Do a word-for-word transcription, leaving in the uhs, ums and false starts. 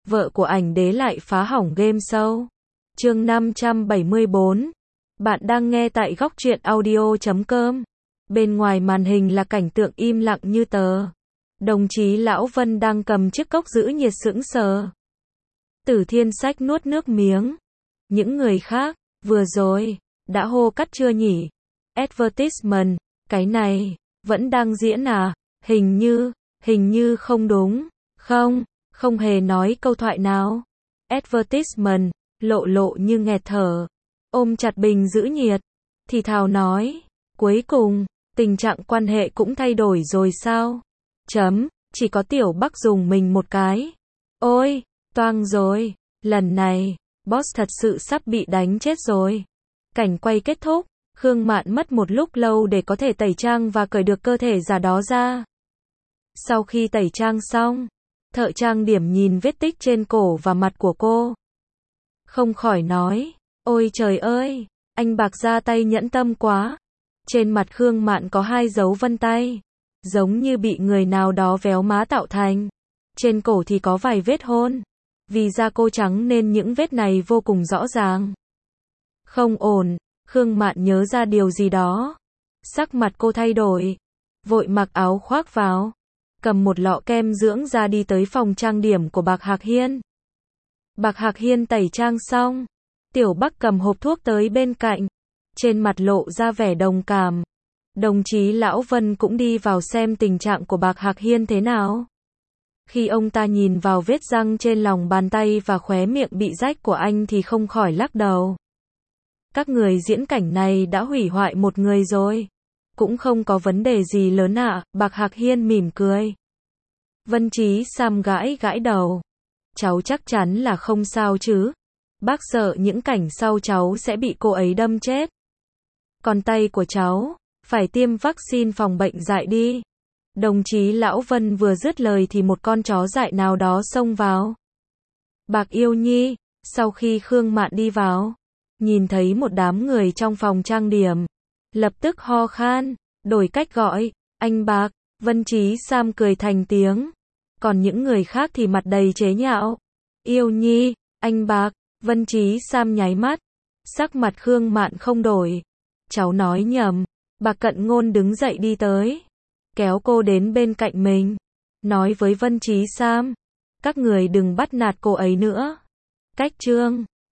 vợ của ảnh đế lại phá hỏng game show. Chương năm trăm bảy mươi bốn. Bạn đang nghe tại góc truyện audio chấm com. Bên ngoài màn hình là cảnh tượng im lặng như tờ. Đồng chí Lão Vân đang cầm chiếc cốc giữ nhiệt sững sờ. Tử Thiên Sách nuốt nước miếng. Những người khác, vừa rồi, đã hô cắt chưa nhỉ? Advertisement, cái này, vẫn đang diễn à? Hình như, hình như không đúng. Không, không hề nói câu thoại nào. Advertisement, lộ lộ như nghẹt thở. Ôm chặt bình giữ nhiệt. Thì thào nói, cuối cùng, tình trạng quan hệ cũng thay đổi rồi sao? Chấm, chỉ có Tiểu Bắc dùng mình một cái. Ôi, toang rồi, lần này, boss thật sự sắp bị đánh chết rồi. Cảnh quay kết thúc, Khương Mạn mất một lúc lâu để có thể tẩy trang và cởi được cơ thể giả đó ra. Sau khi tẩy trang xong, thợ trang điểm nhìn vết tích trên cổ và mặt của cô. Không khỏi nói, ôi trời ơi, anh Bạc ra tay nhẫn tâm quá. Trên mặt Khương Mạn có hai dấu vân tay, giống như bị người nào đó véo má tạo thành. Trên cổ thì có vài vết hôn. Vì da cô trắng nên những vết này vô cùng rõ ràng. Không ổn, Khương Mạn nhớ ra điều gì đó. Sắc mặt cô thay đổi, vội mặc áo khoác vào, cầm một lọ kem dưỡng da đi tới phòng trang điểm của Bạc Hạc Hiên. Bạc Hạc Hiên tẩy trang xong, Tiểu Bắc cầm hộp thuốc tới bên cạnh, trên mặt lộ ra vẻ đồng cảm. Đồng chí Lão Vân cũng đi vào xem tình trạng của Bạc Hạc Hiên thế nào. Khi ông ta nhìn vào vết răng trên lòng bàn tay và khóe miệng bị rách của anh thì không khỏi lắc đầu. Các người diễn cảnh này đã hủy hoại một người rồi. Cũng không có vấn đề gì lớn ạ, à, Bạc Hạc Hiên mỉm cười. Vân Chí Sam gãi gãi đầu. Cháu chắc chắn là không sao chứ. Bác sợ những cảnh sau cháu sẽ bị cô ấy đâm chết. Còn tay của cháu, phải tiêm vaccine phòng bệnh dại đi. Đồng chí Lão Vân vừa dứt lời thì một con chó dại nào đó xông vào. Bạc Yêu Nhi, sau khi Khương Mạn đi vào, nhìn thấy một đám người trong phòng trang điểm, lập tức ho khan, đổi cách gọi, anh Bạc. Vân Chí Sam cười thành tiếng. Còn những người khác thì mặt đầy chế nhạo. Yêu Nhi, anh Bạc. Vân Chí Sam nháy mắt. Sắc mặt Khương Mạn không đổi. Cháu nói nhầm. Bạc Cận Ngôn đứng dậy đi tới, kéo cô đến bên cạnh mình, nói với Vân Chí Sam, các người đừng bắt nạt cô ấy nữa. Cách chương